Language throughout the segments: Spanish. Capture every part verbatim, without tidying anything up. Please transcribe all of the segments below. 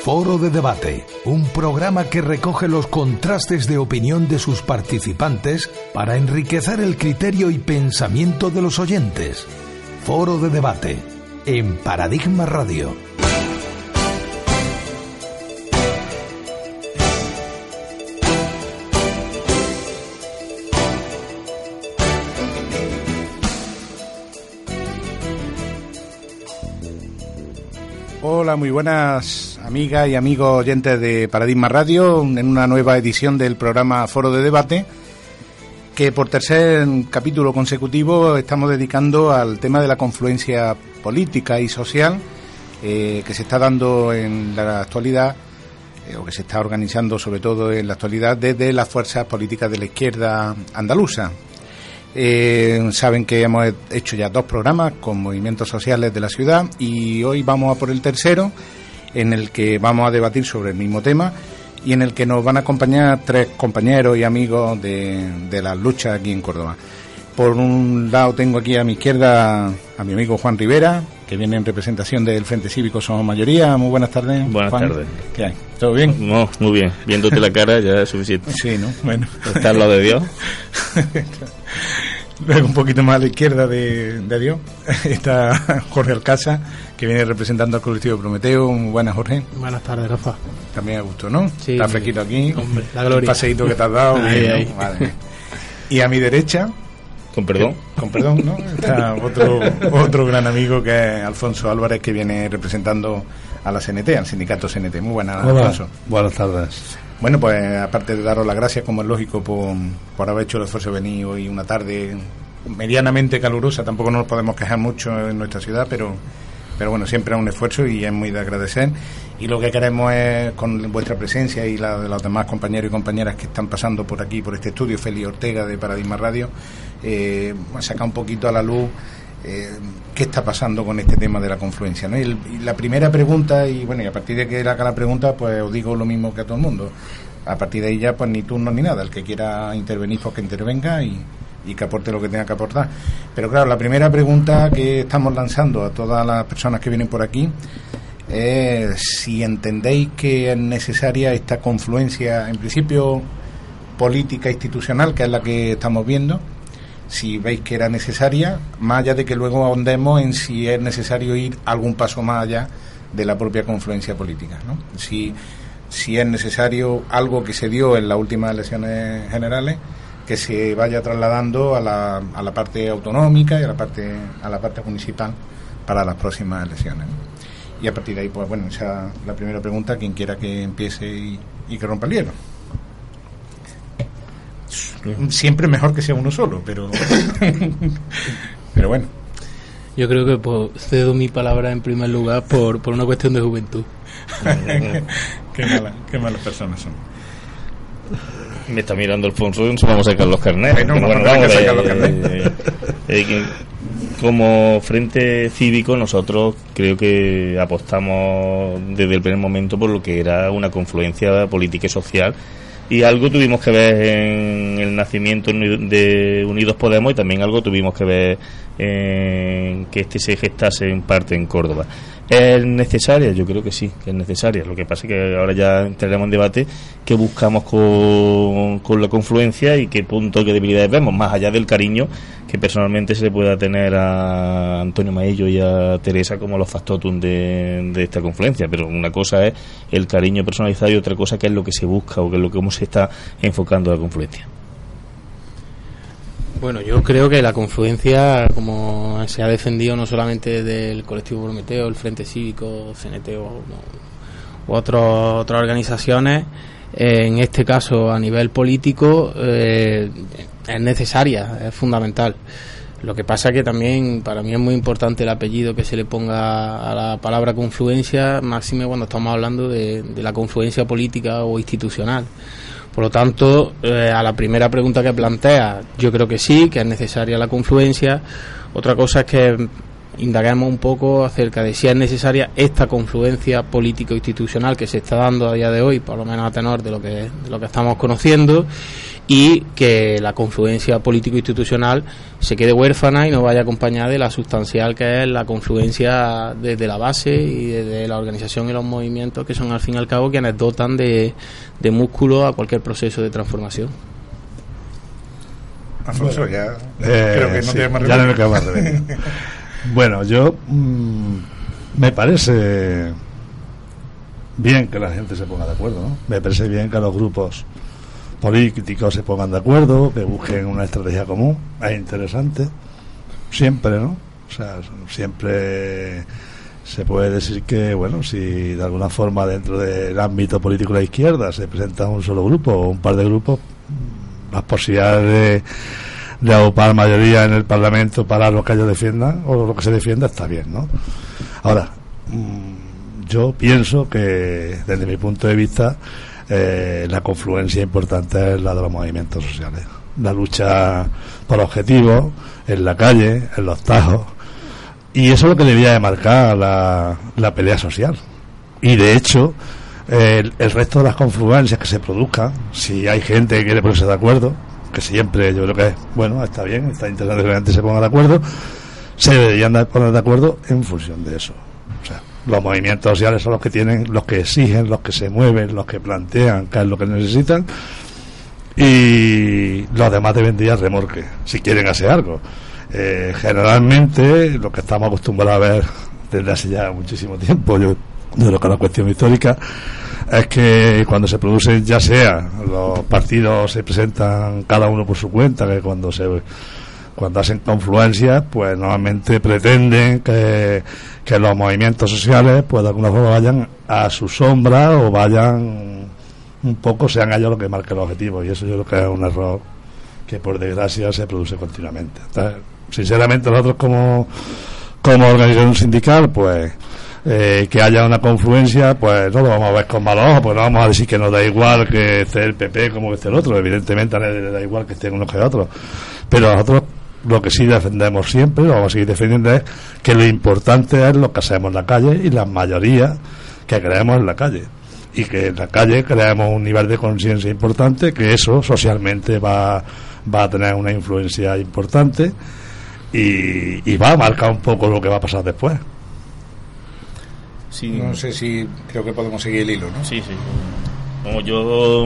Foro de Debate, un programa que recoge los contrastes de opinión de sus participantes para enriquecer el criterio y pensamiento de los oyentes. Foro de Debate, en Paradigma Radio. Hola, muy buenas amigas y amigos oyentes de Paradigma Radio, en una nueva edición del programa Foro de Debate, que por tercer capítulo consecutivo estamos dedicando al tema de la confluencia política y social eh, que se está dando en la actualidad, eh, o que se está organizando sobre todo en la actualidad desde las fuerzas políticas de la izquierda andaluza. Eh, saben que hemos hecho ya dos programas con movimientos sociales de la ciudad y hoy vamos a por el tercero, en el que vamos a debatir sobre el mismo tema y en el que nos van a acompañar tres compañeros y amigos de, de las luchas aquí en Córdoba. Por un lado tengo aquí a mi izquierda a mi amigo Juan Rivera, que viene en representación del Frente Cívico Somos Mayoría. Muy buenas tardes. Buenas Juan. tardes. ¿Qué hay? ¿Todo bien? No, muy bien. Viéndote la cara ya es suficiente. Sí, ¿no? Bueno. Está al lado de Dios. Luego un poquito más a la izquierda de, de Dios está Jorge Alcázar, que viene representando al colectivo Prometeo. Muy buenas, Jorge. Buenas tardes, Rafa. También a gusto, ¿no? Sí. Está fresquito aquí. Hombre, la gloria. Un paseíto que te has dado. Ahí, bien, ahí. ¿no? Vale. Y a mi derecha, Con perdón. que, con perdón, ¿no? Está otro, otro gran amigo, que es Alfonso Álvarez, que viene representando a la C N T, al sindicato C N T. Muy buenas, Hola. Alfonso. Buenas tardes. Bueno, pues aparte de daros las gracias, como es lógico, por, por haber hecho el esfuerzo de venir hoy una tarde medianamente calurosa, tampoco nos podemos quejar mucho en nuestra ciudad, pero pero bueno, siempre es un esfuerzo y es muy de agradecer. Y lo que queremos es, con vuestra presencia y la de los demás compañeros y compañeras que están pasando por aquí, por este estudio, Félix Ortega de Paradigma Radio, eh, sacar un poquito a la luz eh, qué está pasando con este tema de la confluencia, ¿no? Y, el, y la primera pregunta, y bueno, y a partir de que haga la pregunta, pues os digo lo mismo que a todo el mundo. A partir de ahí ya, pues ni turno ni nada. El que quiera intervenir, pues que intervenga y, y que aporte lo que tenga que aportar. Pero claro, la primera pregunta que estamos lanzando a todas las personas que vienen por aquí es si entendéis que es necesaria esta confluencia, en principio política institucional, que es la que estamos viendo. Si veis que era necesaria, más allá de que luego ahondemos en si es necesario ir algún paso más allá de la propia confluencia política, ¿no? Si, si es necesario algo que se dio en las últimas elecciones generales, que se vaya trasladando a la, a la parte autonómica y a la parte, a la parte municipal para las próximas elecciones, ¿no? Y a partir de ahí, pues bueno, esa es la primera pregunta, quien quiera que empiece y, y que rompa el hielo. Siempre mejor que sea uno solo, pero pero bueno. Yo creo que pues, cedo mi palabra en primer lugar por, por una cuestión de juventud. Qué mala, qué malas personas son. Me está mirando Alfonso, vamos a sacar los carnets. Bueno, Bueno, vamos vamos, a sacar eh, los carnets. eh, eh, que como Frente Cívico, nosotros creo que apostamos desde el primer momento por lo que era una confluencia política y social. Y algo tuvimos que ver en el nacimiento de Unidos Podemos y también algo tuvimos que ver en que este se gestase en parte en Córdoba. ¿Es necesaria? Yo creo que sí, que es necesaria. Lo que pasa es que ahora ya entraremos en debate qué buscamos con, con la confluencia y qué puntos, qué debilidades vemos, más allá del cariño que personalmente se le pueda tener a Antonio Maello y a Teresa como los factotum de, de esta confluencia. Pero una cosa es el cariño personalizado y otra cosa que es lo que se busca o que es lo que cómo se está enfocando la confluencia. Bueno, yo creo que la confluencia, como se ha defendido no solamente del colectivo Prometeo, el Frente Cívico, C N T o, u otros, otras organizaciones, eh, en este caso a nivel político, eh, es necesaria, es fundamental. Lo que pasa que también para mí es muy importante el apellido que se le ponga a la palabra confluencia, máxime cuando estamos hablando de, de la confluencia política o institucional. Por lo tanto, eh, a la primera pregunta que plantea, yo creo que sí, que es necesaria la confluencia. Otra cosa es que indaguemos un poco acerca de si es necesaria esta confluencia político-institucional que se está dando a día de hoy, por lo menos a tenor de lo que, de lo que estamos conociendo, y que la confluencia político-institucional se quede huérfana y no vaya acompañada de la sustancial que es la confluencia desde la base y desde la organización y los movimientos, que son al fin y al cabo quienes dotan de, de músculo a cualquier proceso de transformación. Alfonso, bueno, ya eh, creo que no sí, tiene más ya no me remedio. queda más remedio. Bueno, yo mmm, me parece bien que la gente se ponga de acuerdo, ¿no? Me parece bien que los grupos políticos se pongan de acuerdo, que busquen una estrategia común. Es interesante, siempre, ¿no? O sea, siempre se puede decir que, bueno, si de alguna forma dentro del ámbito político de la izquierda se presenta un solo grupo o un par de grupos, las posibilidades de, de agrupar mayoría en el Parlamento para lo que ellos defiendan o lo que se defienda está bien, ¿no? Ahora, yo pienso que desde mi punto de vista eh, la confluencia importante es la de los movimientos sociales, la lucha por objetivos en la calle, en los tajos, y eso es lo que debía de marcar la, la pelea social. Y de hecho el, el resto de las confluencias que se produzcan, si hay gente que quiere ponerse de acuerdo, que siempre yo creo que es bueno, está bien, está interesante que la gente se ponga de acuerdo, se deberían de poner de acuerdo en función de eso. O sea, los movimientos sociales son los que tienen, los que exigen, los que se mueven, los que plantean qué es lo que necesitan, y los demás deben de ir al remolque si quieren hacer algo. Eh, generalmente lo que estamos acostumbrados a ver desde hace ya muchísimo tiempo, yo de lo que es la cuestión histórica, es que cuando se producen, ya sea los partidos se presentan cada uno por su cuenta, que cuando se cuando hacen confluencias, pues normalmente pretenden que, que los movimientos sociales pues de alguna forma vayan a su sombra o vayan un poco, sean ellos los que marquen los objetivos, y eso yo creo que es un error que por desgracia se produce continuamente. Entonces, sinceramente nosotros como como organización sindical, pues eh, que haya una confluencia, pues no lo vamos a ver con malos ojos, pues no vamos a decir que nos da igual que esté el P P como que esté el otro, evidentemente a nadie le da igual que estén unos que otros, pero nosotros lo que sí defendemos siempre, lo vamos a seguir defendiendo, es que lo importante es lo que hacemos en la calle y la mayoría que creemos en la calle, y que en la calle creamos un nivel de conciencia importante, que eso socialmente va, va a tener una influencia importante y, y va a marcar un poco lo que va a pasar después. Sí. No sé si creo que podemos seguir el hilo, ¿no? Sí, sí. Como yo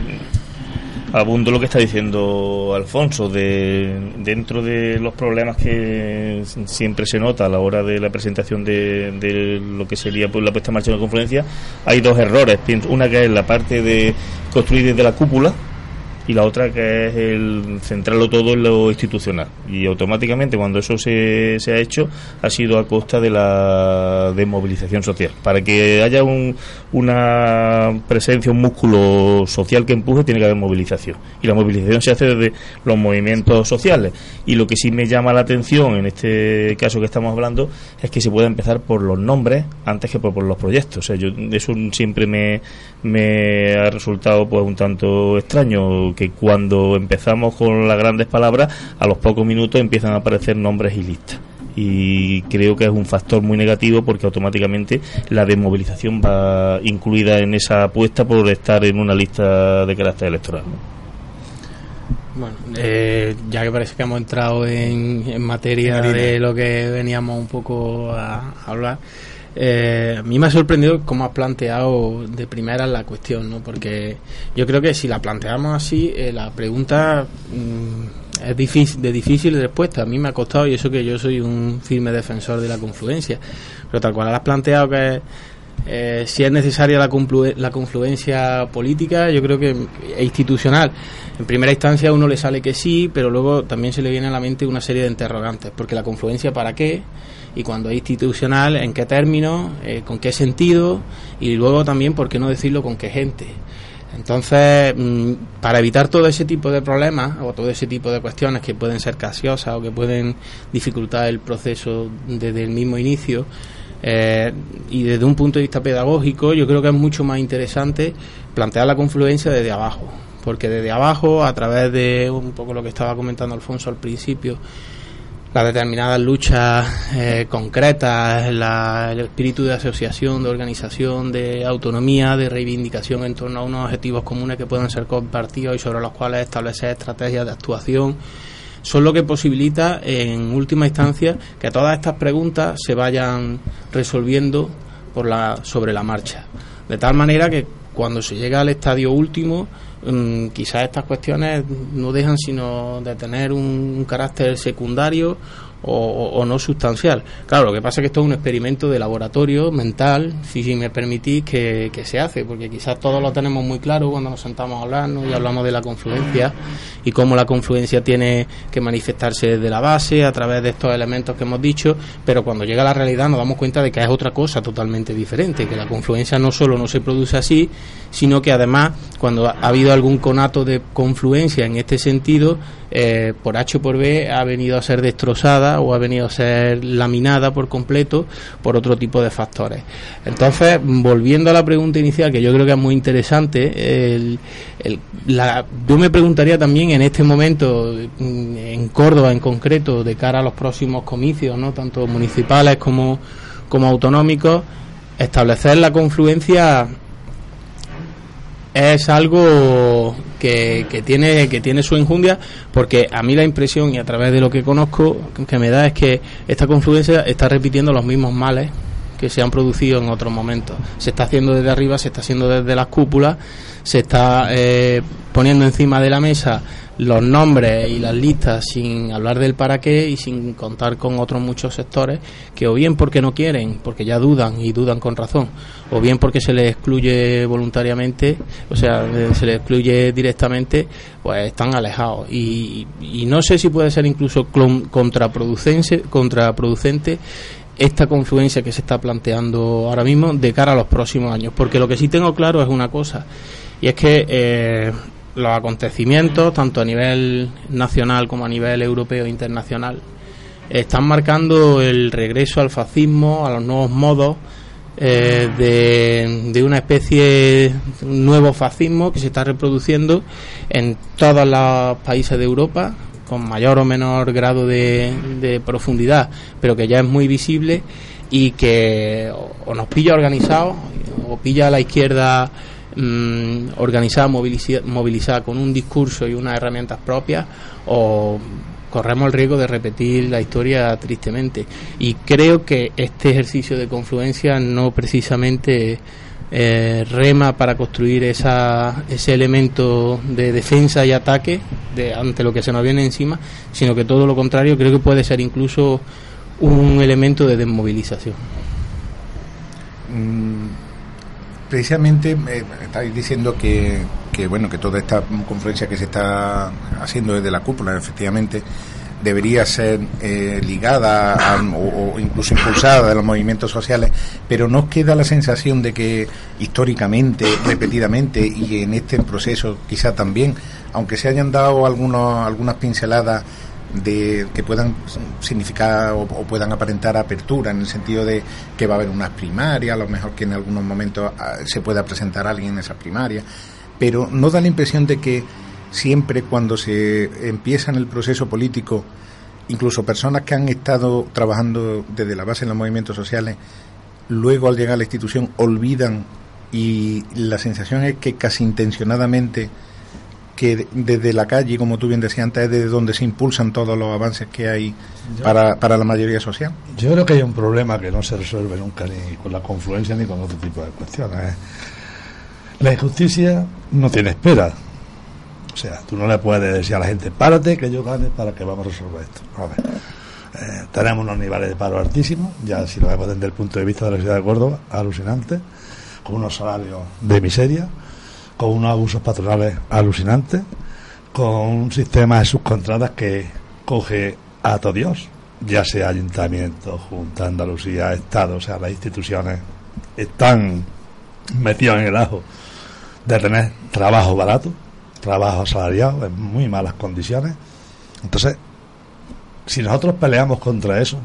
abundo lo que está diciendo Alfonso, de dentro de los problemas que siempre se nota a la hora de la presentación de, de lo que sería pues la puesta en marcha de una confluencia, hay dos errores. Una que es la parte de construir desde la cúpula, y la otra que es el centrarlo todo en lo institucional, y automáticamente cuando eso se, se ha hecho ha sido a costa de la desmovilización social. Para que haya un, una presencia, un músculo social que empuje, tiene que haber movilización, y la movilización se hace desde los movimientos sociales. Y lo que sí me llama la atención en este caso que estamos hablando es que se puede empezar por los nombres antes que por, por los proyectos. O sea, yo eso siempre me, me ha resultado pues un tanto extraño, que cuando empezamos con las grandes palabras, a los pocos minutos empiezan a aparecer nombres y listas, y creo que es un factor muy negativo, porque automáticamente la desmovilización va incluida en esa apuesta por estar en una lista de carácter electoral, ¿no? Bueno, eh, ya que parece que hemos entrado en, en materia de lo que veníamos un poco a, a hablar, Eh, a mí me ha sorprendido cómo has planteado de primera la cuestión, ¿no? Porque yo creo que si la planteamos así, eh, la pregunta mmm, es difícil, de difícil respuesta. A mí me ha costado, y eso que yo soy un firme defensor de la confluencia, pero tal cual la has planteado, que eh, si es necesaria la, conflu- la confluencia política, yo creo que es institucional. En primera instancia a uno le sale que sí, pero luego también se le viene a la mente una serie de interrogantes, porque la confluencia ¿para qué? Y cuando es institucional, ¿en qué términos? Eh, ¿Con qué sentido? Y luego también, ¿por qué no decirlo con qué gente? Entonces, mmm, para evitar todo ese tipo de problemas o todo ese tipo de cuestiones que pueden ser casiosas o que pueden dificultar el proceso desde el mismo inicio, eh, y desde un punto de vista pedagógico, yo creo que es mucho más interesante plantear la confluencia desde abajo, porque desde abajo, a través de un poco lo que estaba comentando Alfonso al principio, las determinadas luchas eh, concretas, la, el espíritu de asociación, de organización, de autonomía, de reivindicación en torno a unos objetivos comunes que puedan ser compartidos y sobre los cuales establecer estrategias de actuación, son lo que posibilita en última instancia que todas estas preguntas se vayan resolviendo por la, sobre la marcha, de tal manera que cuando se llega al estadio último, um, quizás estas cuestiones no dejan sino de tener un, un carácter secundario o, o, o no sustancial. Claro, lo que pasa es que esto es un experimento de laboratorio mental, si, si me permitís, que, que se hace, porque quizás todos lo tenemos muy claro cuando nos sentamos a hablar, ¿no? Y hablamos de la confluencia y cómo la confluencia tiene que manifestarse desde la base a través de estos elementos que hemos dicho, pero cuando llega a la realidad nos damos cuenta de que es otra cosa totalmente diferente, que la confluencia no solo no se produce así, sino que además cuando ha habido algún conato de confluencia en este sentido, eh, por H o por B ha venido a ser destrozada o ha venido a ser laminada por completo por otro tipo de factores. Entonces, volviendo a la pregunta inicial, que yo creo que es muy interesante, el, el, la, yo me preguntaría también en este momento, en Córdoba en concreto, de cara a los próximos comicios, ¿no?, tanto municipales como, como autonómicos, establecer la confluencia es algo que, que tiene que tiene su enjundia, porque a mí la impresión, y a través de lo que conozco, que me da es que esta confluencia está repitiendo los mismos males que se han producido en otros momentos. Se está haciendo desde arriba, se está haciendo desde las cúpulas, se está eh, poniendo encima de la mesa los nombres y las listas sin hablar del para qué y sin contar con otros muchos sectores que, o bien porque no quieren, porque ya dudan y dudan con razón, o bien porque se les excluye voluntariamente, o sea, se les excluye directamente, pues están alejados. Y, y no sé si puede ser incluso contraproducente, contraproducente esta confluencia que se está planteando ahora mismo de cara a los próximos años, porque lo que sí tengo claro es una cosa, y es que eh, los acontecimientos, tanto a nivel nacional como a nivel europeo e internacional, están marcando el regreso al fascismo, a los nuevos modos eh, de, de una especie, un nuevo fascismo que se está reproduciendo en todos los países de Europa, con mayor o menor grado de, de profundidad, pero que ya es muy visible y que o, o nos pilla organizados o pilla a la izquierda mmm, organizada, movilizada, movilizada con un discurso y unas herramientas propias, o corremos el riesgo de repetir la historia tristemente. Y creo que este ejercicio de confluencia no precisamente Eh, rema para construir esa, ese elemento de defensa y ataque de, ante lo que se nos viene encima, sino que todo lo contrario, creo que puede ser incluso un elemento de desmovilización. Mm, precisamente eh, estáis diciendo que, que bueno, que toda esta conferencia que se está haciendo desde la cúpula, efectivamente, debería ser eh, ligada a, o, o incluso impulsada de los movimientos sociales, pero nos queda la sensación de que históricamente, repetidamente, y en este proceso quizá también, aunque se hayan dado algunos, algunas pinceladas de que puedan significar o, o puedan aparentar apertura, en el sentido de que va a haber unas primarias, a lo mejor que en algunos momentos uh, se pueda presentar alguien en esas primarias, pero no da la impresión de que siempre cuando se empieza en el proceso político, incluso personas que han estado trabajando desde la base en los movimientos sociales, luego al llegar a la institución olvidan, y la sensación es que casi intencionadamente, que desde la calle, como tú bien decías antes, es desde donde se impulsan todos los avances que hay yo, para, para la mayoría social. Yo creo que hay un problema que no se resuelve nunca ni con la confluencia ni con otro tipo de cuestiones. La injusticia no tiene espera. O sea, tú no le puedes decir a la gente, párate que yo gane para que vamos a resolver esto. A ver, eh, tenemos unos niveles de paro altísimos, ya si lo vemos desde el punto de vista de la ciudad de Córdoba, alucinantes, con unos salarios de miseria, con unos abusos patronales alucinantes, con un sistema de subcontratas que coge a todo Dios, ya sea ayuntamiento, Junta, Andalucía, Estado, o sea, las instituciones están metidas en el ajo de tener trabajo barato, trabajo asalariado en muy malas condiciones. Entonces, si nosotros peleamos contra eso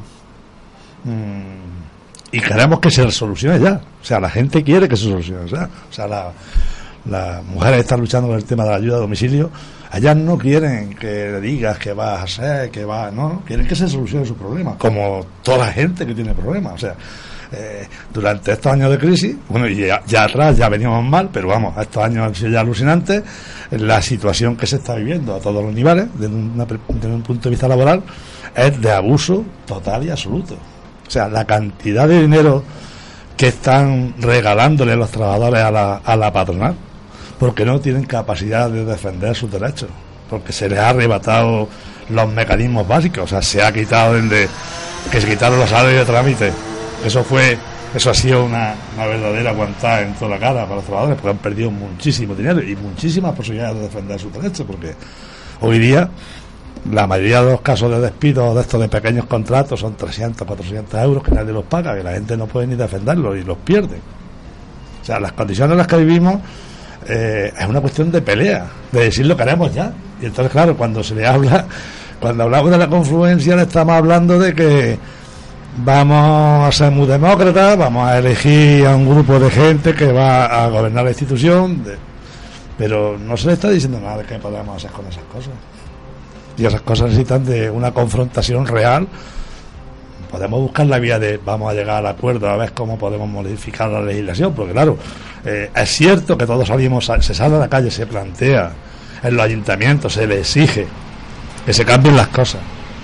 mmm, y queremos que se solucione ya, o sea, la gente quiere que se solucione ya, o sea, la, las mujeres están luchando con el tema de la ayuda a domicilio, Ellas no quieren que le digas qué vas a hacer, qué va, no, quieren que se solucione su problema, como toda la gente que tiene problemas. O sea, eh, durante estos años de crisis, bueno, y ya, ya atrás ya veníamos mal, pero vamos, estos años han sido ya alucinantes, la situación que se está viviendo a todos los niveles, desde, una, desde un punto de vista laboral, es de abuso total y absoluto. O sea, la cantidad de dinero que están regalándole los trabajadores a la, a la patronal, porque no tienen capacidad de defender sus derechos, porque se les ha arrebatado los mecanismos básicos. O sea, se ha quitado desde que se quitaron los salarios de trámite. Eso fue, eso ha sido una, una verdadera aguantada en toda la cara para los trabajadores, porque han perdido muchísimo dinero y muchísimas posibilidades de defender sus derechos, porque hoy día la mayoría de los casos de despidos de estos de pequeños contratos son trescientos, cuatrocientos euros que nadie los paga, que la gente no puede ni defenderlos y los pierde. O sea, las condiciones en las que vivimos eh, es una cuestión de pelea, de decir lo que haremos ya. Y entonces, claro, cuando se le habla, cuando hablamos de la confluencia, le estamos hablando de que vamos a ser muy demócratas, vamos a elegir a un grupo de gente que va a gobernar la institución, de, pero no se le está diciendo nada de qué podemos hacer con esas cosas. Y esas cosas necesitan de una confrontación real. Podemos buscar la vía de vamos a llegar al acuerdo a ver cómo podemos modificar la legislación, porque claro, eh, es cierto que todos salimos, se sale a la calle, se plantea, en los ayuntamientos se le exige que se cambien las cosas,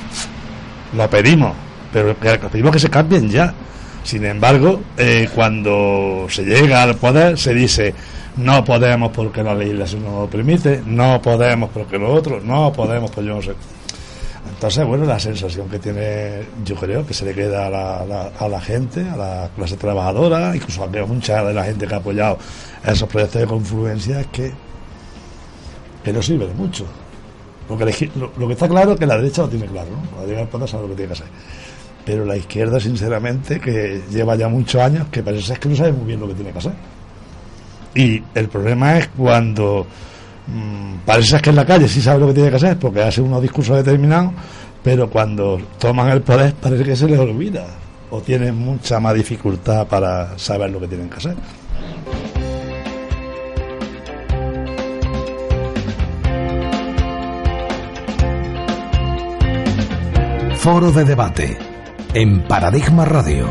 lo pedimos, pero que pedimos que se cambien ya. Sin embargo, eh, cuando se llega al poder se dice no podemos porque la legislación no lo permite, no podemos porque lo otro, no podemos pues yo no sé. Entonces, bueno, la sensación que tiene, yo creo que se le queda a la, a la, a la gente, a la clase trabajadora, incluso a mucha de la gente que ha apoyado esos proyectos de confluencia, es que, que no sirve de mucho. Porque lo, lo que está claro es que la derecha lo tiene claro, ¿no? La derecha sabe lo que tiene que hacer. Pero la izquierda, sinceramente, que lleva ya muchos años, que parece es que no sabe muy bien lo que tiene que hacer. Y el problema es cuando mmm, parece que en la calle sí sabe lo que tiene que hacer, porque hace unos discursos determinados, pero cuando toman el poder parece que se les olvida, o tienen mucha más dificultad para saber lo que tienen que hacer. Foro de debate en Paradigma Radio.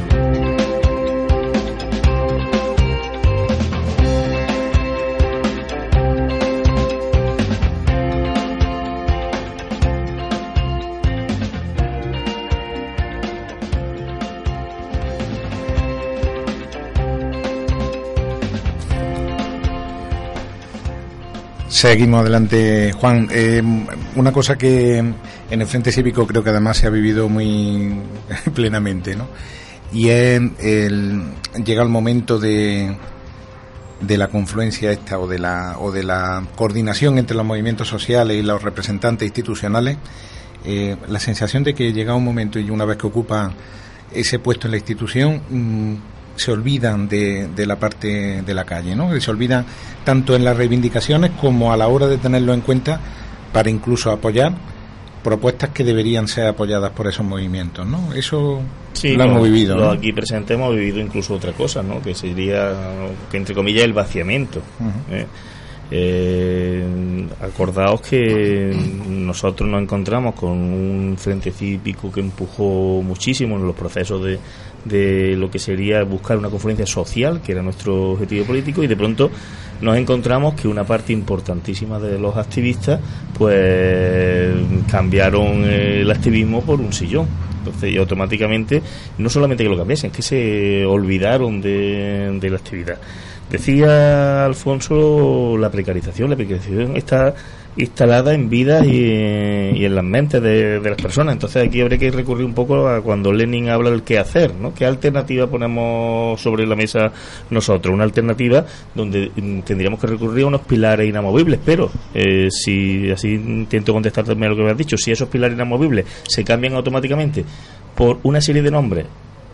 Seguimos adelante, Juan. Eh, una cosa que en el Frente Cívico creo que además se ha vivido muy plenamente, ¿no? Y es el llega el momento de de la confluencia esta o de la o de la coordinación entre los movimientos sociales y los representantes institucionales. Eh, la sensación de que llega un momento y una vez que ocupa ese puesto en la institución mmm, se olvidan de, de la parte de la calle, ¿no? Se olvidan tanto en las reivindicaciones como a la hora de tenerlo en cuenta para incluso apoyar propuestas que deberían ser apoyadas por esos movimientos, ¿no? Eso sí, lo hemos vivido, los ¿no? Aquí presentes hemos vivido incluso otra cosa, ¿no? Que sería, que entre comillas, el vaciamiento. Uh-huh. ¿eh? Eh, acordaos que nosotros nos encontramos con un frente cívico que empujó muchísimo en los procesos de, de lo que sería buscar una confluencia social, que era nuestro objetivo político, y de pronto nos encontramos que una parte importantísima de los activistas pues cambiaron el activismo por un sillón. Entonces, y automáticamente, no solamente que lo cambiasen, es que se olvidaron de, de la actividad. Decía Alfonso, la precarización, la precarización está instalada en vidas y, y en las mentes de, de las personas. Entonces aquí habría que recurrir un poco a cuando Lenin habla del qué hacer, ¿no? ¿Qué alternativa ponemos sobre la mesa nosotros? Una alternativa donde tendríamos que recurrir a unos pilares inamovibles, pero eh, si así intento contestar también a lo que me has dicho, si esos pilares inamovibles se cambian automáticamente por una serie de nombres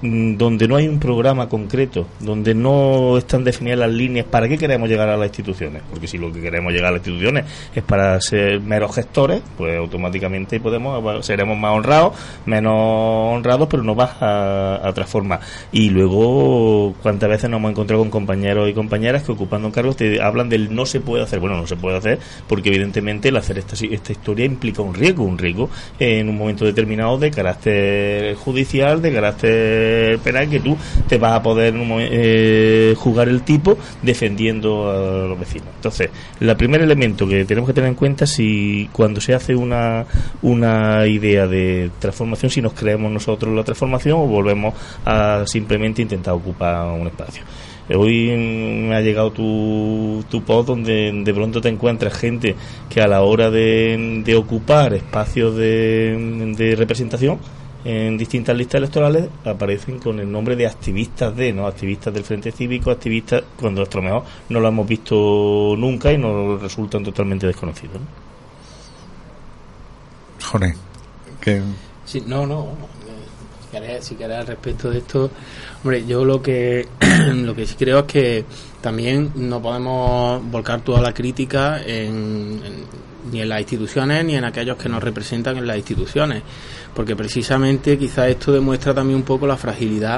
donde no hay un programa concreto, donde no están definidas las líneas para qué queremos llegar a las instituciones, porque si lo que queremos llegar a las instituciones es para ser meros gestores, pues automáticamente podemos seremos más honrados, menos honrados, pero no vas a, a transformar. Y luego, cuántas veces nos hemos encontrado con compañeros y compañeras que ocupando cargos te hablan del no se puede hacer. Bueno, no se puede hacer porque evidentemente el hacer esta, esta historia implica un riesgo, un riesgo en un momento determinado de carácter judicial, de carácter penal, que tú te vas a poder eh, jugar el tipo defendiendo a los vecinos. Entonces, el primer elemento que tenemos que tener en cuenta, si cuando se hace una una idea de transformación, si nos creemos nosotros la transformación o volvemos a simplemente intentar ocupar un espacio. Hoy me ha llegado tu, tu post donde de pronto te encuentras gente que a la hora de, de ocupar espacios de, de representación en distintas listas electorales aparecen con el nombre de activistas de, ¿no? Activistas del Frente Cívico, activistas, cuando a lo mejor no lo hemos visto nunca y nos resultan totalmente desconocidos, ¿no? Joder, que... Sí, no, no, si querés, si querés al respecto de esto, hombre, yo lo que lo que sí creo es que también no podemos volcar toda la crítica en, en ni en las instituciones ni en aquellos que nos representan en las instituciones, porque precisamente quizás esto demuestra también un poco la fragilidad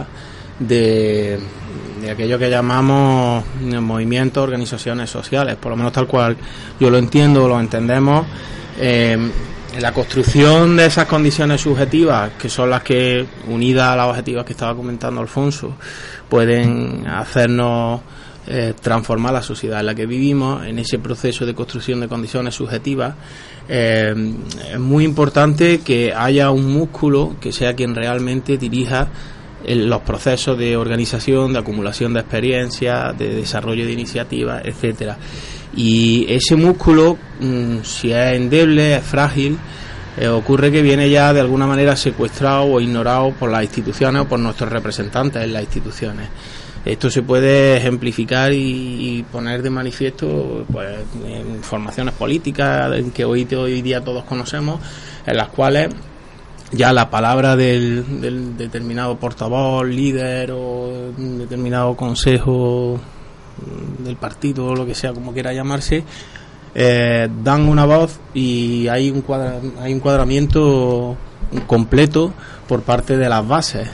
de, de aquello que llamamos movimientos, organizaciones sociales, por lo menos tal cual yo lo entiendo, lo entendemos. eh, En la construcción de esas condiciones subjetivas, que son las que, unidas a las objetivas que estaba comentando Alfonso, pueden hacernos eh, transformar la sociedad en la que vivimos, en ese proceso de construcción de condiciones subjetivas, eh, es muy importante que haya un músculo que sea quien realmente dirija el, los procesos de organización, de acumulación de experiencias, de desarrollo de iniciativas, etcétera. Y ese músculo, mmm, si es endeble, es frágil, eh, ocurre que viene ya de alguna manera secuestrado o ignorado por las instituciones o por nuestros representantes en las instituciones. Esto se puede ejemplificar y, y poner de manifiesto, pues, en formaciones políticas que hoy, hoy día todos conocemos, en las cuales ya la palabra del, del determinado portavoz, líder o determinado consejo del partido o lo que sea, como quiera llamarse, eh, dan una voz y hay un cuadra, hay un cuadramiento completo por parte de las bases,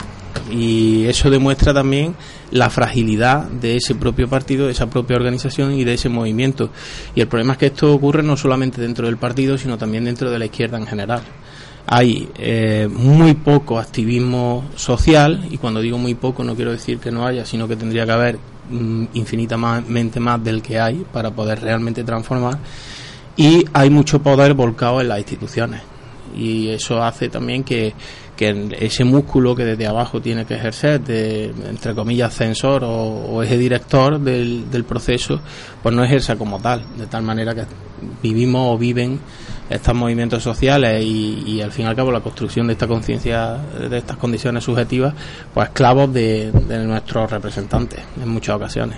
y eso demuestra también la fragilidad de ese propio partido, de esa propia organización y de ese movimiento. Y el problema es que esto ocurre no solamente dentro del partido, sino también dentro de la izquierda en general. Hay eh, muy poco activismo social, y cuando digo muy poco no quiero decir que no haya, sino que tendría que haber mm, infinitamente más del que hay para poder realmente transformar, y hay mucho poder volcado en las instituciones, y eso hace también que, que ese músculo que desde abajo tiene que ejercer de, entre comillas, censor o, o eje director del, del proceso, pues no ejerza como tal, de tal manera que vivimos o viven estos movimientos sociales y, y al fin y al cabo la construcción de esta conciencia, de estas condiciones subjetivas, pues esclavos de, de nuestros representantes en muchas ocasiones.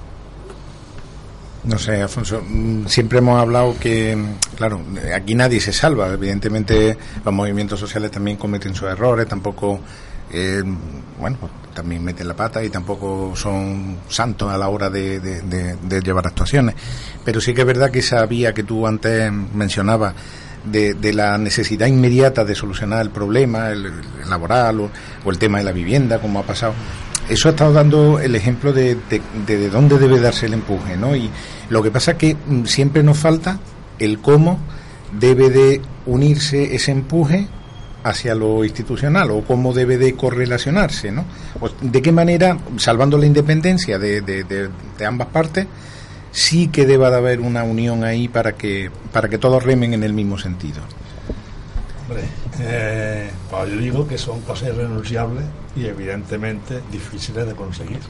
No sé, Alfonso, siempre hemos hablado que, claro, aquí nadie se salva. Evidentemente los movimientos sociales también cometen sus errores, tampoco, eh, bueno, pues también meten la pata y tampoco son santos a la hora de, de, de, de llevar actuaciones. Pero sí que es verdad que esa vía que tú antes mencionabas de, de la necesidad inmediata de solucionar el problema, el, el laboral o, o el tema de la vivienda, como ha pasado, eso ha estado dando el ejemplo de, de, de, de dónde debe darse el empuje, ¿no? Y lo que pasa es que siempre nos falta el cómo debe de unirse ese empuje hacia lo institucional, o cómo debe de correlacionarse, ¿no? Pues de qué manera, salvando la independencia de, de, de, de ambas partes, sí que deba de haber una unión ahí para que para que todos remen en el mismo sentido. Hombre, eh, pues yo digo que son cosas irrenunciables y evidentemente difíciles de conseguir.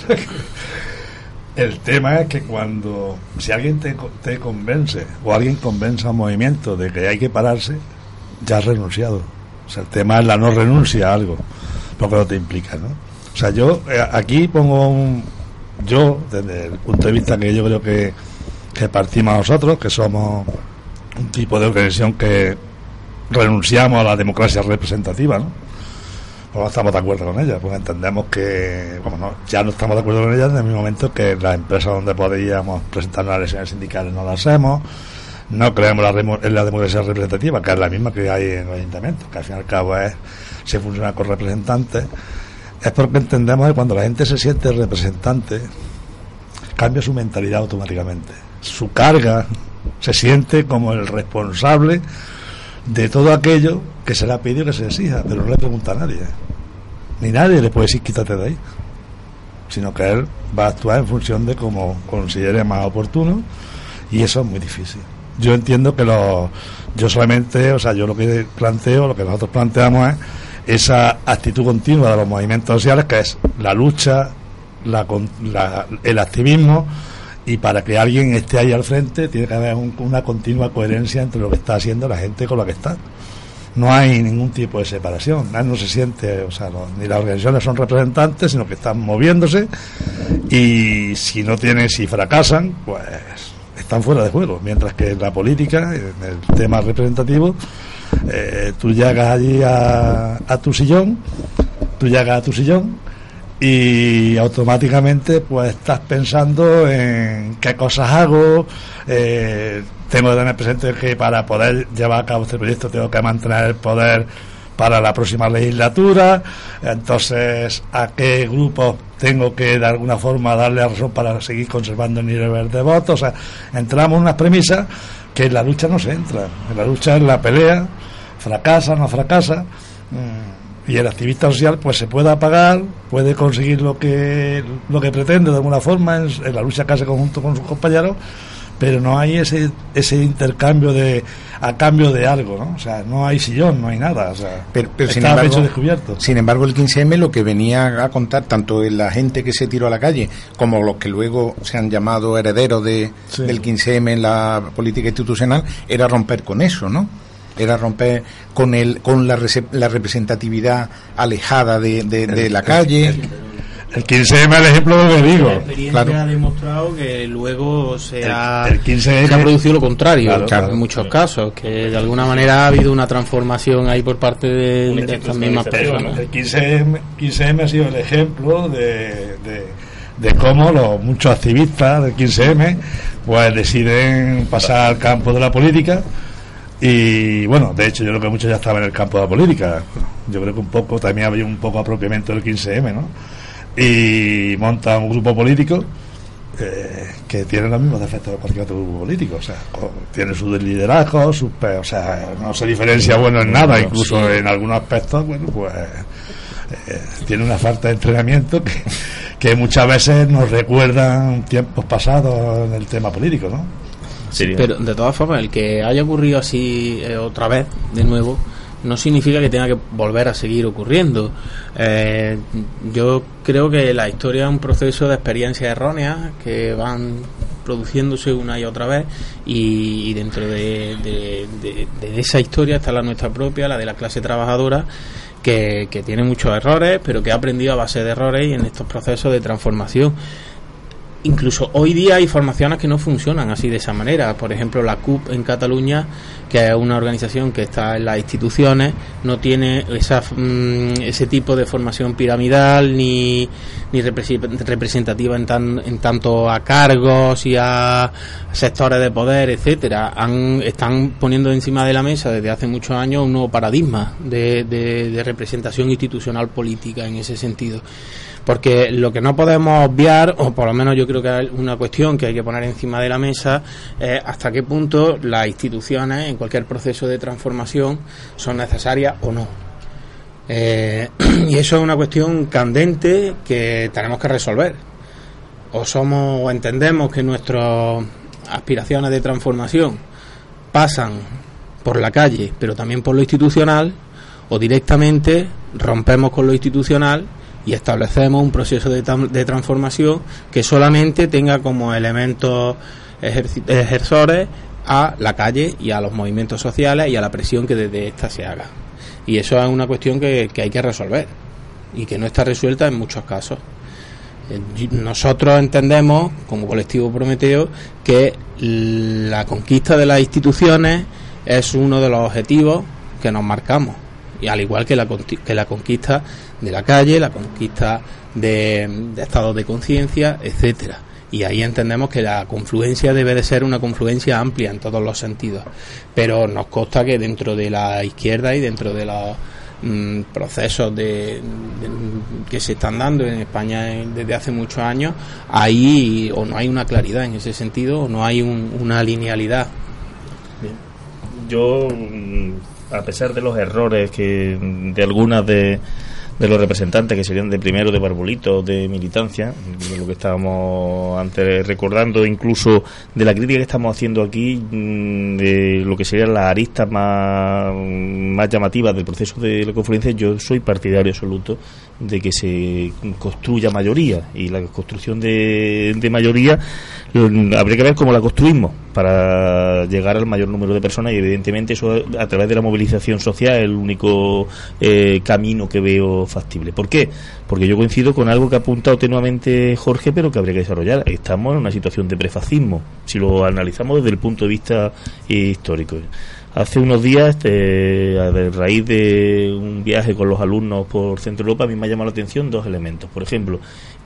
El tema es que cuando, si alguien te, te convence o alguien convence a un movimiento de que hay que pararse, ya has renunciado. O sea, el tema es la no renuncia a algo, lo que no te implica, ¿no? O sea, yo eh, aquí pongo un, yo desde el punto de vista que yo creo que, que partimos nosotros, que somos un tipo de organización que renunciamos a la democracia representativa, ¿no? pues no estamos de acuerdo con ella, pues entendemos que, bueno, no, ya no estamos de acuerdo con ella en el mismo momento que las empresas donde podríamos presentar unas elecciones sindicales no las hacemos, no creemos la remo- en la democracia representativa, que es la misma que hay en los ayuntamientos, que al fin y al cabo es, se funciona con representantes, es porque entendemos que cuando la gente se siente representante, cambia su mentalidad automáticamente, su carga, se siente como el responsable de todo aquello que se le ha pedido que se exija, pero no le pregunta a nadie, ni nadie le puede decir quítate de ahí, sino que él va a actuar en función de cómo considere más oportuno, y eso es muy difícil. Yo entiendo que los, yo solamente, o sea, yo lo que planteo, lo que nosotros planteamos es esa actitud continua de los movimientos sociales, que es la lucha, la, la, el activismo, y para que alguien esté ahí al frente tiene que haber un, una continua coherencia entre lo que está haciendo la gente con la que está. No hay ningún tipo de separación, nadie no se siente, o sea, no, ni las organizaciones son representantes, sino que están moviéndose, y si no tienen, si fracasan, pues están fuera de juego, mientras que en la política, en el tema representativo, eh, tú llegas allí a, a tu sillón, tú llegas a tu sillón y automáticamente pues estás pensando en qué cosas hago, eh, tengo que tener presente que para poder llevar a cabo este proyecto tengo que mantener el poder para la próxima legislatura, entonces a qué grupos tengo que de alguna forma darle la razón para seguir conservando el nivel de votos. O sea, entramos en unas premisas que en la lucha no se entra, en la lucha es la pelea, fracasa, no fracasa, y el activista social pues se puede apagar, puede conseguir lo que lo que pretende de alguna forma en, en la lucha que hace conjunto con sus compañeros, pero no hay ese ese intercambio de a cambio de algo, ¿no? O sea, no hay sillón, no hay nada, o sea, pero, pero está sin embargo, pecho descubierto. Sin embargo, el quince eme lo que venía a contar, tanto en la gente que se tiró a la calle, como los que luego se han llamado herederos de, sí. del quince eme en la política institucional, era romper con eso, ¿no? Era romper con el con la, rese, la representatividad alejada de, de, de la calle. El, el, el quince eme es el ejemplo de lo que digo. La experiencia claro. ha demostrado que luego se, el, ha, el quince eme, se ha producido lo contrario, claro, claro. en muchos casos, que de alguna manera ha habido una transformación ahí por parte de, de estas mismas personas. El quince eme ha sido el ejemplo de, de, de cómo los muchos activistas del quince eme pues deciden pasar al campo de la política. Y bueno, de hecho yo creo que muchos ya estaban en el campo de la política. Yo creo que un poco también había un poco apropiamiento del quince eme, ¿no? Y montan un grupo político eh, que tiene los mismos defectos de cualquier otro grupo político, o sea, tiene su liderazgo, sus, o sea, no se diferencia bueno en nada, incluso sí. en algunos aspectos, bueno, pues eh, tiene una falta de entrenamiento que, que muchas veces nos recuerdan tiempos pasados en el tema político, ¿no? Sí, pero de todas formas, el que haya ocurrido así eh, otra vez, de nuevo, no significa que tenga que volver a seguir ocurriendo. Eh, yo creo que la historia es un proceso de experiencias erróneas que van produciéndose una y otra vez, y, y dentro de, de, de, de esa historia está la nuestra propia, la de la clase trabajadora, que, que tiene muchos errores, pero que ha aprendido a base de errores y en estos procesos de transformación. Incluso hoy día hay formaciones que no funcionan así de esa manera. Por ejemplo, la C U P en Cataluña, que es una organización que está en las instituciones, no tiene esa, mm, ese tipo de formación piramidal ni, ni representativa en, tan, en tanto a cargos y a sectores de poder, etcétera. Han, están poniendo encima de la mesa desde hace muchos años un nuevo paradigma de, de, de representación institucional política en ese sentido. Porque lo que no podemos obviar, o por lo menos yo creo que es una cuestión que hay que poner encima de la mesa, es hasta qué punto las instituciones en cualquier proceso de transformación son necesarias o no. Eh, y eso es una cuestión candente que tenemos que resolver. O somos o entendemos que nuestras aspiraciones de transformación pasan por la calle, pero también por lo institucional, o directamente rompemos con lo institucional y establecemos un proceso de, de transformación que solamente tenga como elementos ejersores a la calle y a los movimientos sociales y a la presión que desde ésta se haga. Y eso es una cuestión que, que hay que resolver y que no está resuelta en muchos casos. Nosotros entendemos, como colectivo Prometeo, que la conquista de las instituciones es uno de los objetivos que nos marcamos. y al igual que la, que la conquista de la calle, la conquista de, de estados de conciencia, etcétera. Y ahí entendemos que la confluencia debe de ser una confluencia amplia en todos los sentidos, pero nos consta que dentro de la izquierda y dentro de los mm, procesos de, de, que se están dando en España desde hace muchos años, ahí o no hay una claridad en ese sentido o no hay un, una linealidad. Bien. Yo, a pesar de los errores que de algunas de de los representantes que serían de primero de Barbolito, de militancia, de lo que estábamos antes recordando, incluso de la crítica que estamos haciendo aquí, de lo que serían las aristas más, más llamativas del proceso de la confluencia, yo soy partidario absoluto de que se construya mayoría, y la construcción de, de mayoría habría que ver cómo la construimos para llegar al mayor número de personas, y evidentemente eso a través de la movilización social es el único eh, camino que veo factible. ¿Por qué? Porque yo coincido con algo que ha apuntado tenuamente Jorge, pero que habría que desarrollar. Estamos en una situación de prefascismo, si lo analizamos desde el punto de vista eh, histórico. Hace unos días, eh, a raíz de un viaje con los alumnos por Centro Europa, a mí me ha llamado la atención dos elementos. Por ejemplo,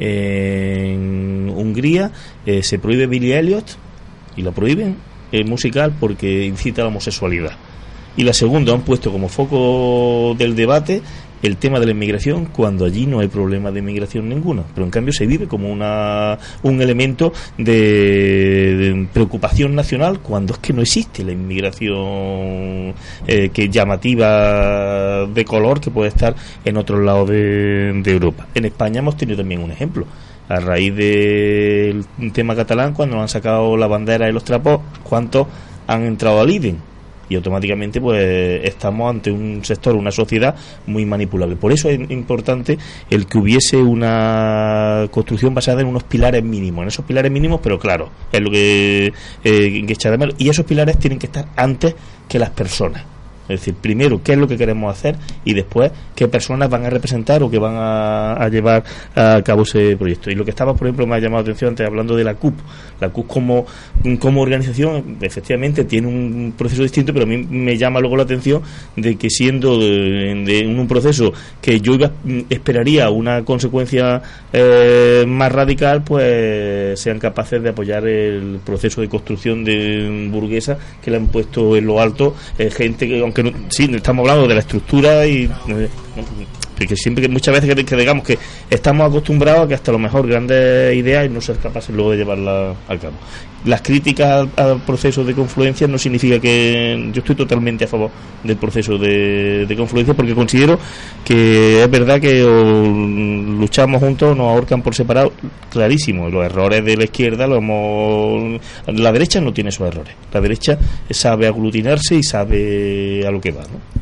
en Hungría eh, se prohíbe Billy Elliot, y lo prohíben, el musical, porque incita a la homosexualidad. Y la segunda, han puesto como foco del debate el tema de la inmigración, cuando allí no hay problema de inmigración ninguna, pero en cambio se vive como una un elemento de, de preocupación nacional, cuando es que no existe la inmigración eh, que llamativa de color que puede estar en otros lados de, de Europa. En España hemos tenido también un ejemplo. A raíz del tema catalán, cuando nos han sacado la bandera y los trapos, ¿cuántos han entrado al I D E M? Y automáticamente pues estamos ante un sector, una sociedad muy manipulable. Por eso es importante el que hubiese una construcción basada en unos pilares mínimos, en esos pilares mínimos, pero claro, es lo que, eh, que echar de menos. Y esos pilares tienen que estar antes que las personas. Es decir, primero, qué es lo que queremos hacer, y después, qué personas van a representar o que van a, a llevar a cabo ese proyecto. Y lo que estaba, por ejemplo, me ha llamado la atención antes, hablando de la C U P. La C U P como, como organización, efectivamente, tiene un proceso distinto, pero a mí me llama luego la atención de que, siendo de, de un proceso que yo iba, esperaría una consecuencia eh, más radical, pues sean capaces de apoyar el proceso de construcción de burguesa que le han puesto en lo alto eh, gente que, aunque no, sí, estamos hablando de la estructura y eh, porque siempre que muchas veces que, que digamos que estamos acostumbrados a que hasta lo mejor grandes ideas y no ser capaces luego de llevarlas a cabo. Las críticas al, al proceso de confluencia no significa que yo estoy totalmente a favor del proceso de, de confluencia, porque considero que es verdad que o luchamos juntos o nos ahorcan por separado, clarísimo. Los errores de la izquierda los hemos, la derecha no tiene esos errores. La derecha sabe aglutinarse y sabe a lo que va, ¿no?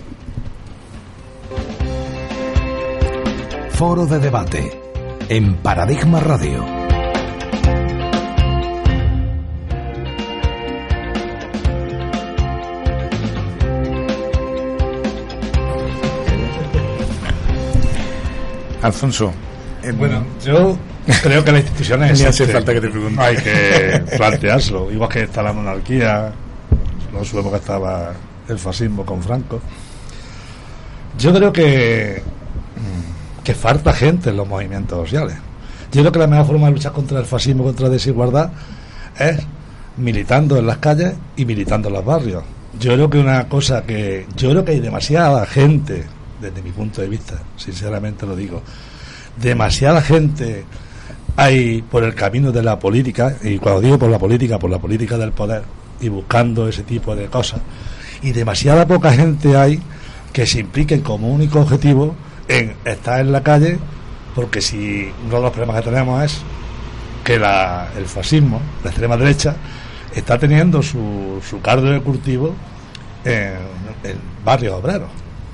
Foro de debate en Paradigma Radio. Alfonso, eh, bueno, yo creo que las instituciones ni hace falta que te pregunte. Hay que planteárselo, igual que está la monarquía, no sabemos que estaba el fascismo con Franco. Yo creo que que falta gente en los movimientos sociales. Yo creo que la mejor forma de luchar contra el fascismo, contra la desigualdad, es militando en las calles y militando en los barrios. Yo creo que una cosa que yo creo que hay demasiada gente, desde mi punto de vista, sinceramente lo digo, demasiada gente hay por el camino de la política, y cuando digo por la política, por la política del poder, y buscando ese tipo de cosas, y demasiada poca gente hay que se impliquen como único objetivo en estar en la calle, porque si uno de los problemas que tenemos es que la, el fascismo, la extrema derecha, está teniendo su, su caldo de cultivo en, en barrios obreros.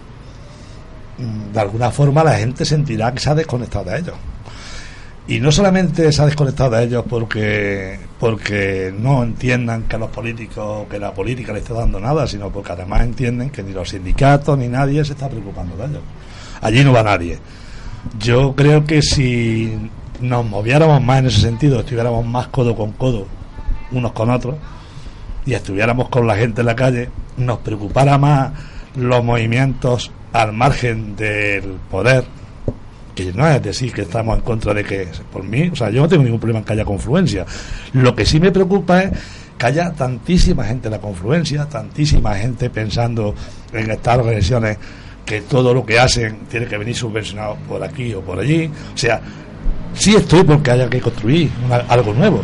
De alguna forma la gente sentirá que se ha desconectado de ellos, y no solamente se ha desconectado de ellos porque porque no entiendan que los políticos, que la política le está dando nada, sino porque además entienden que ni los sindicatos ni nadie se está preocupando de ellos. Allí no va nadie. Yo creo que si nos moviéramos más en ese sentido, estuviéramos más codo con codo unos con otros y estuviéramos con la gente en la calle, nos preocupara más los movimientos al margen del poder, que no es decir que estamos en contra de que, por mí, o sea, yo no tengo ningún problema en que haya confluencia. Lo que sí me preocupa es que haya tantísima gente en la confluencia, tantísima gente pensando en estas organizaciones que todo lo que hacen tiene que venir subvencionado por aquí o por allí. O sea, sí estoy porque haya que construir una, algo nuevo.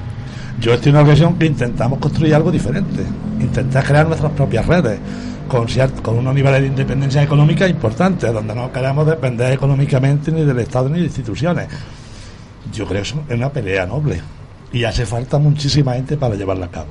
Yo estoy en una organización que intentamos construir algo diferente, intentar crear nuestras propias redes con, cierto, con unos niveles de independencia económica importantes, donde no queremos depender económicamente ni del Estado ni de instituciones. Yo creo que eso es una pelea noble y hace falta muchísima gente para llevarla a cabo.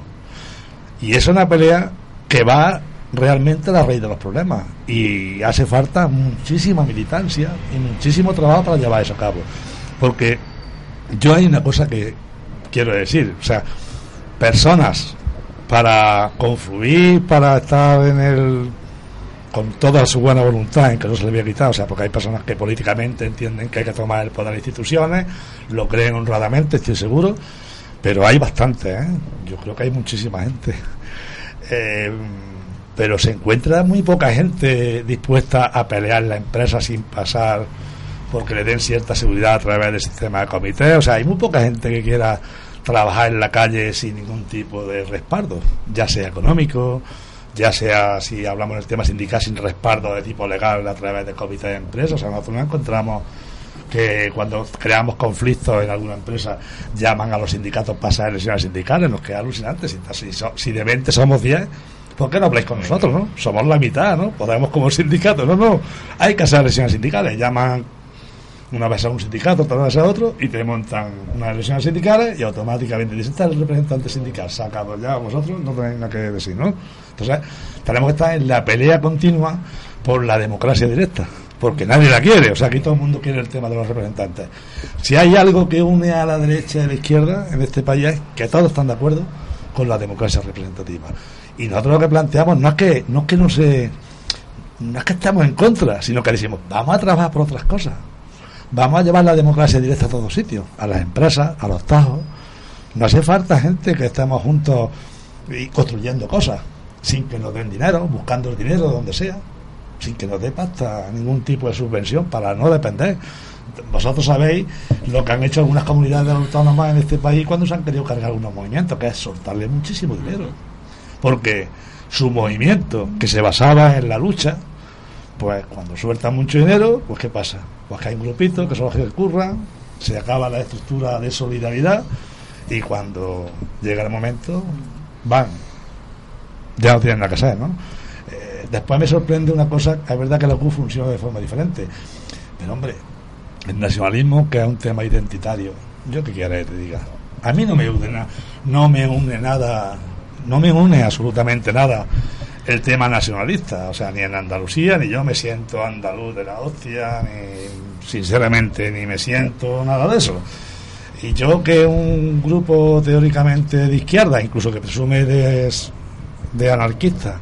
Y es una pelea que va realmente a la raíz de los problemas y hace falta muchísima militancia y muchísimo trabajo para llevar eso a cabo. Porque yo hay una cosa que quiero decir, o sea, personas para confluir, para estar en el con toda su buena voluntad en que no se le había quitado, o sea, porque hay personas que políticamente entienden que hay que tomar el poder de instituciones, lo creen honradamente, estoy seguro, pero hay bastante, ¿eh? Yo creo que hay muchísima gente, eh, pero se encuentra muy poca gente dispuesta a pelear la empresa sin pasar porque le den cierta seguridad a través del sistema de comité. O sea, hay muy poca gente que quiera trabajar en la calle sin ningún tipo de respaldo, ya sea económico, ya sea, si hablamos del tema sindical, sin respaldo de tipo legal a través del comité de empresas. O sea, nosotros nos encontramos que cuando creamos conflictos en alguna empresa llaman a los sindicatos para hacer elecciones sindicales, nos queda alucinante. Si, si, si de veinte somos diez, ¿por qué no habláis con nosotros, no? Somos la mitad, ¿no? Podemos como sindicato, no, no, hay que hacer elecciones sindicales, llaman una vez a un sindicato, otra vez a otro, y te montan unas elecciones sindicales y automáticamente dicen, está el representante sindical sacado, ya vosotros no tenéis nada que decir, ¿no? Entonces, tenemos que estar en la pelea continua por la democracia directa, porque nadie la quiere. O sea, aquí todo el mundo quiere el tema de los representantes. Si hay algo que une a la derecha y a la izquierda en este país es que todos están de acuerdo con la democracia representativa. Y nosotros lo que planteamos no es que no es que no se no es que estamos en contra, sino que decimos, vamos a trabajar por otras cosas. Vamos a llevar la democracia directa a todos sitios, a las empresas, a los tajos. No hace falta gente que estemos juntos y construyendo cosas, sin que nos den dinero, buscando el dinero donde sea, sin que nos dé pasta ningún tipo de subvención para no depender. Vosotros sabéis lo que han hecho algunas comunidades autónomas en este país cuando se han querido cargar algunos movimientos, que es soltarle muchísimo dinero. Porque su movimiento, que se basaba en la lucha, pues cuando sueltan mucho dinero, pues ¿qué pasa? Pues que hay un grupito que son los que curran, se acaba la estructura de solidaridad y cuando llega el momento van, ya no tienen nada que hacer, ¿no? Eh, después me sorprende una cosa, es verdad que la C U funciona de forma diferente, pero hombre, el nacionalismo, que es un tema identitario, yo qué quieres que te diga, a mí no me une nada, no me une nada, no me une absolutamente nada el tema nacionalista, o sea, ni en Andalucía, ni yo me siento andaluz de la hostia, ni sinceramente ni me siento nada de eso. Y yo, que un grupo teóricamente de izquierda, incluso que presume de, de anarquista,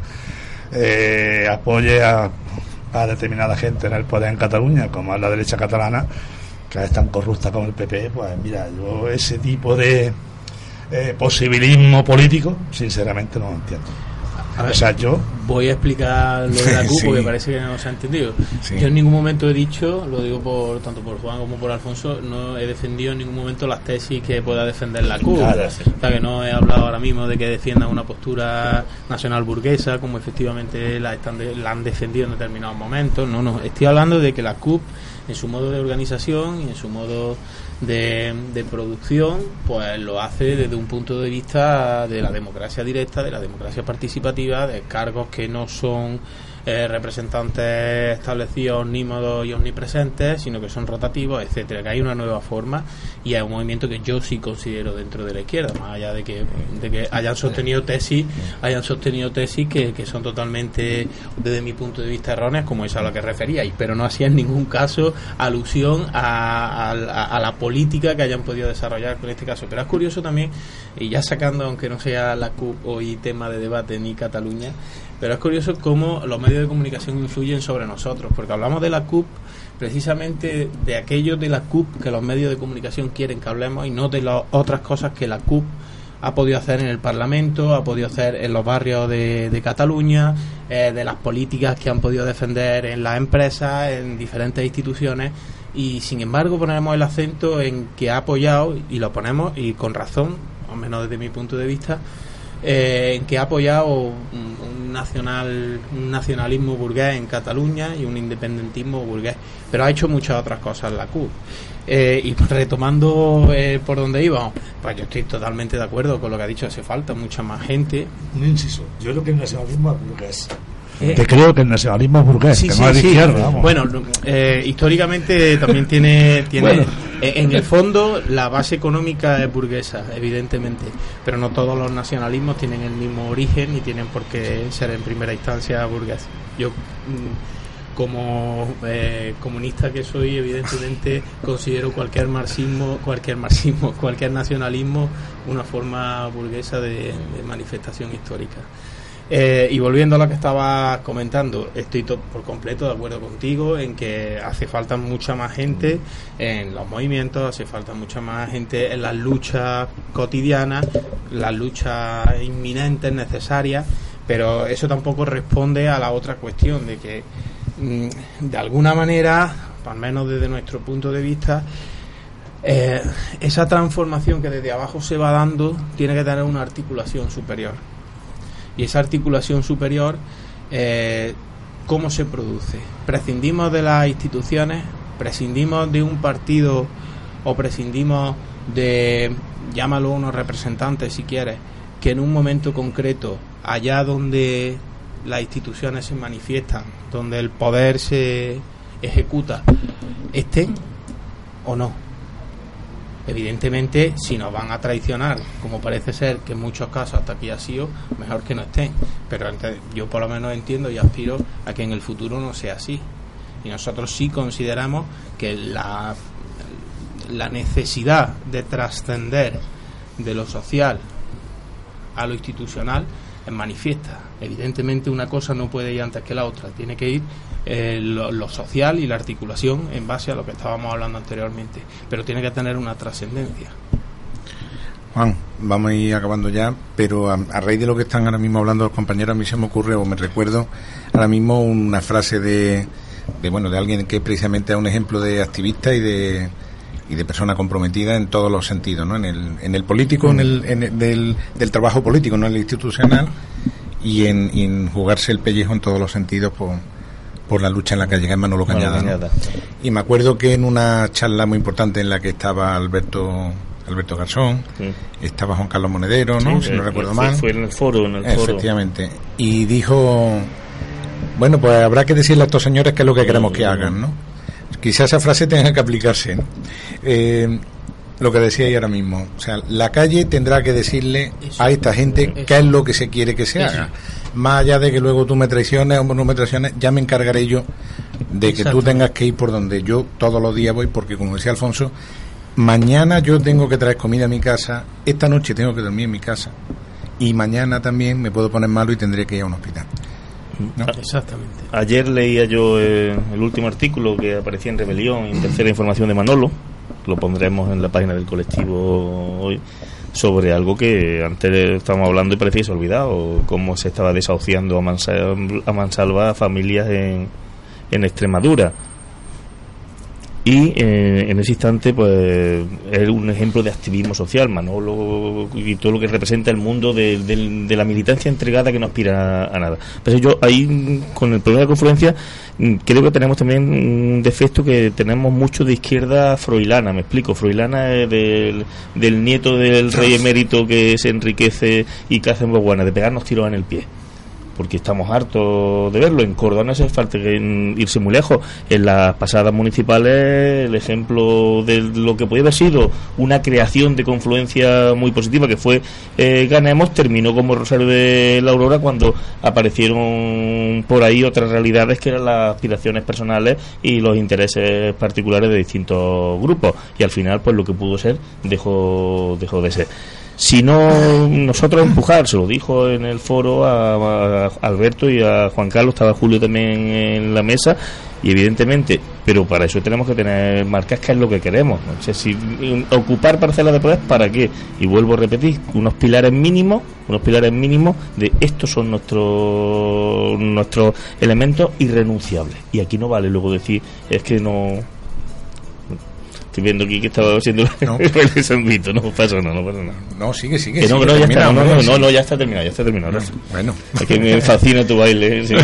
eh, apoye a, a determinada gente en el poder en Cataluña, como es la derecha catalana, que es tan corrupta como el P P, pues mira, yo ese tipo de eh, posibilismo político, sinceramente no lo entiendo. A ver, o sea, yo voy a explicar lo de la C U, sí. porque parece que no se ha entendido. Sí. Yo en ningún momento he dicho, lo digo por tanto por Juan como por Alfonso, no he defendido en ningún momento las tesis que pueda defender la C U. Claro. O sea, que no he hablado ahora mismo de que defiendan una postura nacional burguesa, como efectivamente la, están de, la han defendido en determinados momentos. No, no, estoy hablando de que la C U P, en su modo de organización y en su modo de, de producción, pues lo hace desde un punto de vista de la democracia directa, de la democracia participativa, de cargos que no son eh, representantes establecidos, omnímodos y omnipresentes, sino que son rotativos, etcétera, que hay una nueva forma y es un movimiento que yo sí considero dentro de la izquierda, más allá de que, de que hayan sostenido tesis hayan sostenido tesis que, que son totalmente, desde mi punto de vista, erróneas, como esa a la que referíais, pero no hacía en ningún caso alusión a, a, a la política que hayan podido desarrollar con este caso. Pero es curioso también, y ya sacando, aunque no sea la C U P hoy tema de debate ni Cataluña, pero es curioso cómo los medios de comunicación influyen sobre nosotros, porque hablamos de la C U P precisamente de aquello de la C U P que los medios de comunicación quieren que hablemos y no de las otras cosas que la C U P ha podido hacer en el Parlamento, ha podido hacer en los barrios de, de Cataluña, eh, de las políticas que han podido defender en las empresas, en diferentes instituciones, y sin embargo ponemos el acento en que ha apoyado, y lo ponemos, y con razón, al menos desde mi punto de vista, eh, en que ha apoyado un, un nacional un nacionalismo burgués en Cataluña y un independentismo burgués, pero ha hecho muchas otras cosas la C U P. Eh, y retomando eh, por donde íbamos, pues yo estoy totalmente de acuerdo con lo que ha dicho, hace falta mucha más gente. Un inciso, yo creo que el nacionalismo es burgués. Eh, que creo que el nacionalismo es burgués, sí, que sí, no es de sí. izquierda, vamos. Bueno, eh, históricamente también tiene, tiene Bueno. eh, en el fondo la base económica es burguesa, evidentemente, pero no todos los nacionalismos tienen el mismo origen y tienen por qué ser en primera instancia burgueses. Yo mm, como eh, comunista que soy, evidentemente considero cualquier marxismo, cualquier marxismo, cualquier nacionalismo una forma burguesa de, de manifestación histórica. Eh, y volviendo a lo que estaba comentando, estoy to- por completo de acuerdo contigo en que hace falta mucha más gente en los movimientos, hace falta mucha más gente en las luchas cotidianas, las luchas inminentes, necesarias, pero eso tampoco responde a la otra cuestión de que mm, de alguna manera, al menos desde nuestro punto de vista, eh, esa transformación que desde abajo se va dando tiene que tener una articulación superior. Y esa articulación superior, eh, ¿cómo se produce? ¿Prescindimos de las instituciones? ¿Prescindimos de un partido? ¿O prescindimos de, llámalo unos representantes si quieres, que en un momento concreto, allá donde las instituciones se manifiestan, donde el poder se ejecuta, estén o no? Evidentemente, si nos van a traicionar, como parece ser que en muchos casos hasta aquí ha sido, mejor que no estén. Pero yo por lo menos entiendo y aspiro a que en el futuro no sea así. Y nosotros sí consideramos que la, la necesidad de trascender de lo social a lo institucional es manifiesta. Evidentemente una cosa no puede ir antes que la otra, tiene que ir eh, lo, lo social y la articulación en base a lo que estábamos hablando anteriormente, pero tiene que tener una trascendencia. Juan, vamos a ir acabando ya, pero a, a raíz de lo que están ahora mismo hablando los compañeros, a mí se me ocurre o me recuerdo ahora mismo una frase de, de bueno de alguien que precisamente es un ejemplo de activista y de y de persona comprometida en todos los sentidos, ¿no? En el, en el político, en el, en el del, del trabajo político, no en el institucional, y en, y en jugarse el pellejo en todos los sentidos por, por la lucha en la calle, que es Manolo Cañada, ¿no? Y me acuerdo que en una charla muy importante en la que estaba Alberto Alberto Garzón, sí. Estaba Juan Carlos Monedero, ¿no? Sí, si no eh, recuerdo fue, mal. Fue en el foro, en el foro. Efectivamente. Y dijo, bueno, pues habrá que decirle a estos señores qué es lo que queremos que hagan, ¿no? Quizás esa frase tenga que aplicarse, ¿no? Eh, lo que decía ahí ahora mismo, o sea, la calle tendrá que decirle eso, a esta gente eso, qué es lo que se quiere que se eso. haga. Más allá de que luego tú me traiciones o no me traiciones, ya me encargaré yo de que tú tengas que ir por donde yo todos los días voy, porque como decía Alfonso, mañana yo tengo que traer comida a mi casa, esta noche tengo que dormir en mi casa, y mañana también me puedo poner malo y tendré que ir a un hospital, ¿no? Exactamente. Ayer leía yo eh, el último artículo que aparecía en Rebelión, en Tercera Información de Manolo, lo pondremos en la página del colectivo hoy, sobre algo que antes estábamos hablando y parecía que se ha olvidado, cómo se estaba desahuciando a, mansalva, a mansalva a familias en, en Extremadura. Y eh, en ese instante pues es un ejemplo de activismo social, Manolo, y todo lo que representa el mundo de, de, de la militancia entregada que no aspira a, a nada. Pero yo ahí, con el problema de confluencia, creo que tenemos también un defecto, que tenemos mucho de izquierda froilana. Me explico, froilana es del, del nieto del rey emérito que se enriquece y que hacen boguana, de pegarnos tiros en el pie, porque estamos hartos de verlo. En Córdoba no hace falta irse muy lejos. En las pasadas municipales, el ejemplo de lo que podía haber sido una creación de confluencia muy positiva, que fue eh, Ganemos, terminó como Rosario de la Aurora, cuando aparecieron por ahí otras realidades que eran las aspiraciones personales y los intereses particulares de distintos grupos, y al final pues lo que pudo ser dejó, dejó de ser. Si no, nosotros empujar, se lo dijo en el foro a, a Alberto y a Juan Carlos, estaba Julio también en la mesa, Y evidentemente, pero para eso tenemos que tener marcas qué es lo que queremos. O sea, si ocupar parcelas de poder, ¿para qué? Y vuelvo a repetir, unos pilares mínimos, unos pilares mínimos de estos son nuestros nuestros elementos irrenunciables. Y aquí no vale luego decir, es que no... Estoy viendo aquí que estaba haciendo no. el sambito, no pasa nada, no pasa nada. No, sigue, sigue. Que no, sigue, no, ya está, no, no, no, sí. no, no, ya está terminado, ya está terminado. Bueno. Es que me fascina tu baile. ¿Sí?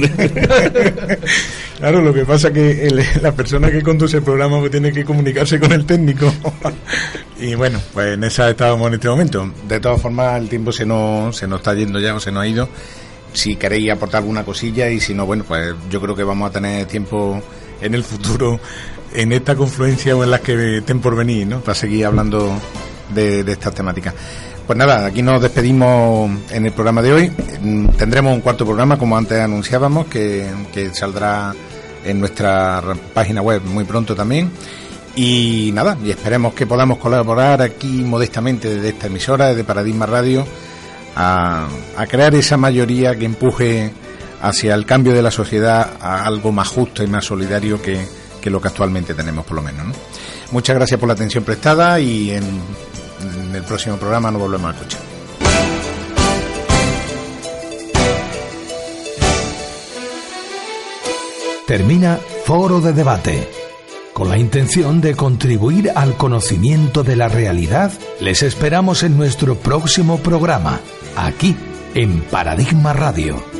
Claro, lo que pasa es que el, la persona que conduce el programa pues, tiene que comunicarse con el técnico. Y bueno, pues en esa estábamos en este momento. De todas formas, el tiempo se nos, se nos está yendo ya o se nos ha ido. Si queréis aportar alguna cosilla y si no, bueno, pues yo creo que vamos a tener tiempo en el futuro en esta confluencia o en las que estén por venir, ¿no? Para seguir hablando de, de estas temáticas. Pues nada, aquí nos despedimos en el programa de hoy. Tendremos un cuarto programa, como antes anunciábamos, que, que saldrá en nuestra página web muy pronto también. Y nada, y esperemos que podamos colaborar aquí modestamente desde esta emisora, desde Paradigma Radio, a, a crear esa mayoría que empuje hacia el cambio de la sociedad a algo más justo y más solidario que, que lo que actualmente tenemos, por lo menos, ¿no? Muchas gracias por la atención prestada y en, en el próximo programa nos volvemos a escuchar. Termina Foro de Debate. Con la intención de contribuir al conocimiento de la realidad, les esperamos en nuestro próximo programa, aquí, en Paradigma Radio.